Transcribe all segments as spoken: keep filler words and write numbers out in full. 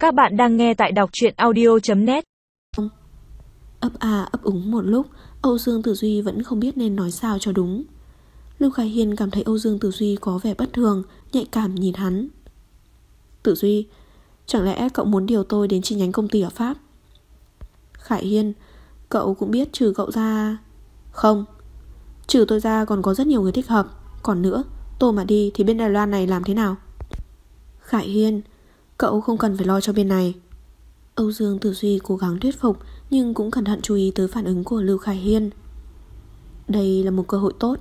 Các bạn đang nghe tại đọc truyện audio chấm net. Ấp à ấp úng một lúc, Âu Dương Tử Duy vẫn không biết nên nói sao cho đúng. Lưu Khải Hiên cảm thấy Âu Dương Tử Duy có vẻ bất thường, nhạy cảm nhìn hắn. Tử Duy, chẳng lẽ cậu muốn điều tôi đến chi nhánh công ty ở Pháp? Khải Hiên, cậu cũng biết trừ cậu ra... Không, trừ tôi ra còn có rất nhiều người thích hợp. Còn nữa, tôi mà đi thì bên Đài Loan này làm thế nào? Khải Hiên, cậu không cần phải lo cho bên này. Âu Dương Tử Duy cố gắng thuyết phục, nhưng cũng cẩn thận chú ý tới phản ứng của Lưu Khải Hiên. Đây là một cơ hội tốt.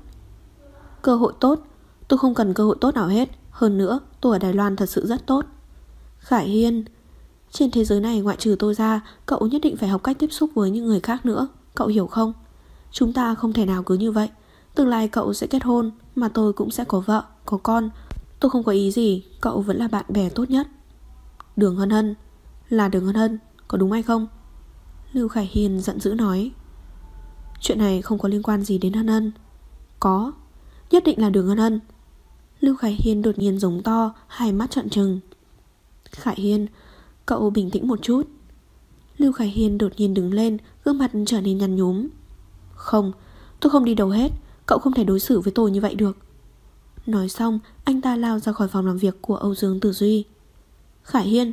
Cơ hội tốt? Tôi không cần cơ hội tốt nào hết. Hơn nữa, tôi ở Đài Loan thật sự rất tốt. Khải Hiên, trên thế giới này ngoại trừ tôi ra, cậu nhất định phải học cách tiếp xúc với những người khác nữa. Cậu hiểu không? Chúng ta không thể nào cứ như vậy. Tương lai cậu sẽ kết hôn, mà tôi cũng sẽ có vợ, có con. Tôi không có ý gì, cậu vẫn là bạn bè tốt nhất. Đường Hân Hân, là Đường Hân Hân, có đúng hay không? Lưu Khải Hiên giận dữ nói. Chuyện này không có liên quan gì đến Hân Hân. Có, nhất định là Đường Hân Hân. Lưu Khải Hiên đột nhiên giống to, hai mắt trợn trừng. Khải Hiên, cậu bình tĩnh một chút. Lưu Khải Hiên đột nhiên đứng lên, gương mặt trở nên nhăn nhúm. Không, tôi không đi đâu hết. Cậu không thể đối xử với tôi như vậy được. Nói xong, anh ta lao ra khỏi phòng làm việc của Âu Dương Tử Duy. Khải Hiên.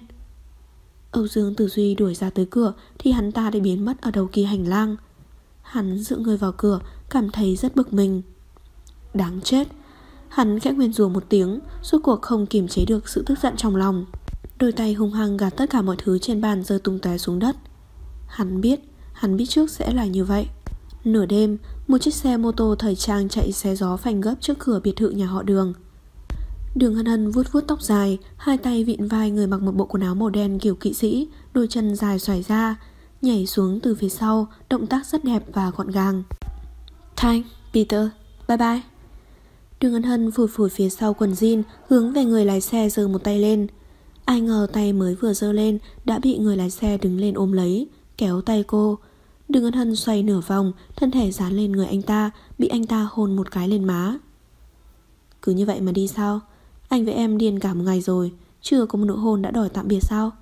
Âu Dương Tử Duy đuổi ra tới cửa thì hắn ta đã biến mất ở đầu kia hành lang. Hắn dựa người vào cửa, cảm thấy rất bực mình. Đáng chết. Hắn khẽ nguyền rủa một tiếng, rốt cuộc không kiềm chế được sự tức giận trong lòng. Đôi tay hung hăng gạt tất cả mọi thứ trên bàn rơi tung tóe xuống đất. Hắn biết, hắn biết trước sẽ là như vậy. Nửa đêm, một chiếc xe mô tô thời trang chạy xé gió phanh gấp trước cửa biệt thự nhà họ Đường. Đường Hân Hân vuốt vuốt tóc dài, hai tay vịn vai người mặc một bộ quần áo màu đen kiểu kỵ sĩ, đôi chân dài xoài ra, nhảy xuống từ phía sau, động tác rất đẹp và gọn gàng. Thanh, Peter, bye bye. Đường Hân Hân phủi phủi phía sau quần jean, hướng về người lái xe giơ một tay lên. Ai ngờ tay mới vừa giơ lên đã bị người lái xe đứng lên ôm lấy, kéo tay cô. Đường Hân Hân xoay nửa vòng, thân thể dán lên người anh ta, bị anh ta hôn một cái lên má. Cứ như vậy mà đi sao? Anh với em điên cả một ngày rồi, chưa có một nụ hôn đã đòi tạm biệt sao?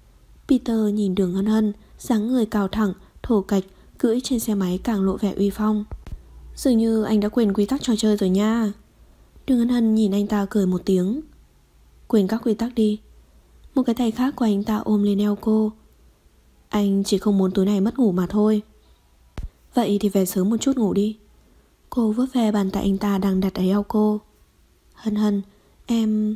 Peter nhìn Đường Hân Hân, dáng người cao thẳng, thổ cạch, cưỡi trên xe máy càng lộ vẻ uy phong. Dường như anh đã quên quy tắc trò chơi rồi nha. Đường Hân Hân nhìn anh ta cười một tiếng. Quên các quy tắc đi. Một cái tay khác của anh ta ôm lên eo cô. Anh chỉ không muốn tối nay mất ngủ mà thôi. Vậy thì về sớm một chút ngủ đi. Cô vuốt ve bàn tay anh ta đang đặt ở eo cô. Hân Hân, em...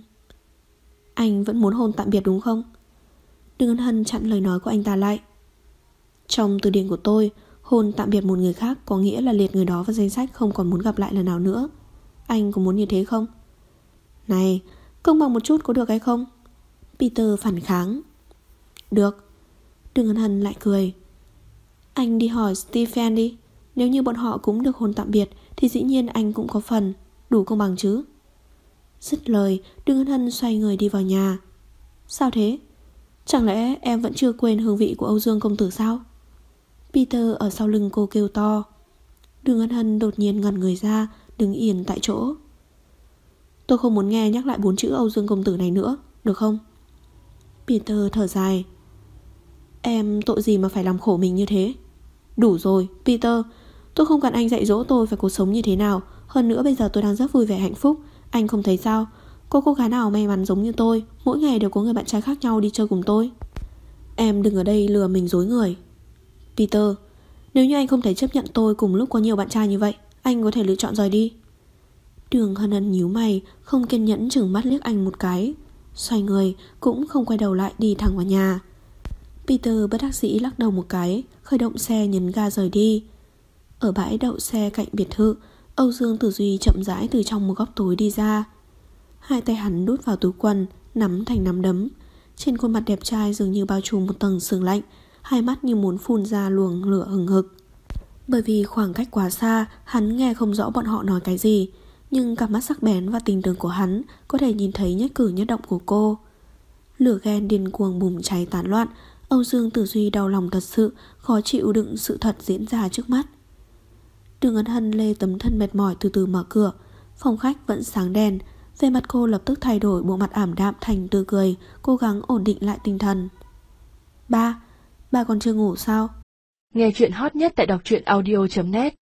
Anh vẫn muốn hôn tạm biệt đúng không? Đường Hân Hân chặn lời nói của anh ta lại. Trong từ điển của tôi, hôn tạm biệt một người khác có nghĩa là liệt người đó vào danh sách không còn muốn gặp lại lần nào nữa. Anh có muốn như thế không? Này, công bằng một chút có được hay không? Peter phản kháng. Được. Đường Hân Hân lại cười. Anh đi hỏi Stephen đi. Nếu như bọn họ cũng được hôn tạm biệt thì dĩ nhiên anh cũng có phần. Đủ công bằng chứ? Dứt lời, Đường Hân Hân xoay người đi vào nhà. Sao thế? Chẳng lẽ em vẫn chưa quên hương vị của Âu Dương công tử sao? Peter ở sau lưng cô kêu to. Đường Hân Hân đột nhiên ngẩn người ra, đứng yên tại chỗ. Tôi không muốn nghe nhắc lại bốn chữ Âu Dương công tử này nữa, được không? Peter thở dài. Em tội gì mà phải làm khổ mình như thế? Đủ rồi, Peter. Tôi không cần anh dạy dỗ tôi phải cuộc sống như thế nào. Hơn nữa bây giờ tôi đang rất vui vẻ hạnh phúc. Anh không thấy sao? Có cô gái nào may mắn giống như tôi, mỗi ngày đều có người bạn trai khác nhau đi chơi cùng tôi. Em đừng ở đây lừa mình dối người. Peter, nếu như anh không thể chấp nhận tôi cùng lúc có nhiều bạn trai như vậy, anh có thể lựa chọn rời đi. Đường Hân Hân nhíu mày, không kiên nhẫn chừng mắt liếc anh một cái, xoay người cũng không quay đầu lại đi thẳng vào nhà. Peter bất đắc dĩ lắc đầu một cái, khởi động xe nhấn ga rời đi. Ở bãi đậu xe cạnh biệt thự, Âu Dương Tử Duy chậm rãi từ trong một góc tối đi ra. Hai tay hắn đút vào túi quần, nắm thành nắm đấm. Trên khuôn mặt đẹp trai dường như bao trùm một tầng sương lạnh, hai mắt như muốn phun ra luồng lửa hừng hực. Bởi vì khoảng cách quá xa, hắn nghe không rõ bọn họ nói cái gì, nhưng cặp mắt sắc bén và tình tường của hắn có thể nhìn thấy nhất cử nhất động của cô. Lửa ghen điên cuồng bùng cháy tán loạn. Âu Dương Tử Duy đau lòng thật sự, khó chịu đựng sự thật diễn ra trước mắt. Đường Hân Hân lê tấm thân mệt mỏi từ từ mở cửa. Phòng khách vẫn sáng đèn. Về mặt cô lập tức thay đổi, bộ mặt ảm đạm thành tươi cười, cố gắng ổn định lại tinh thần. Ba, ba còn chưa ngủ sao? Nghe chuyện hot nhất tại đọc truyện audio chấm net.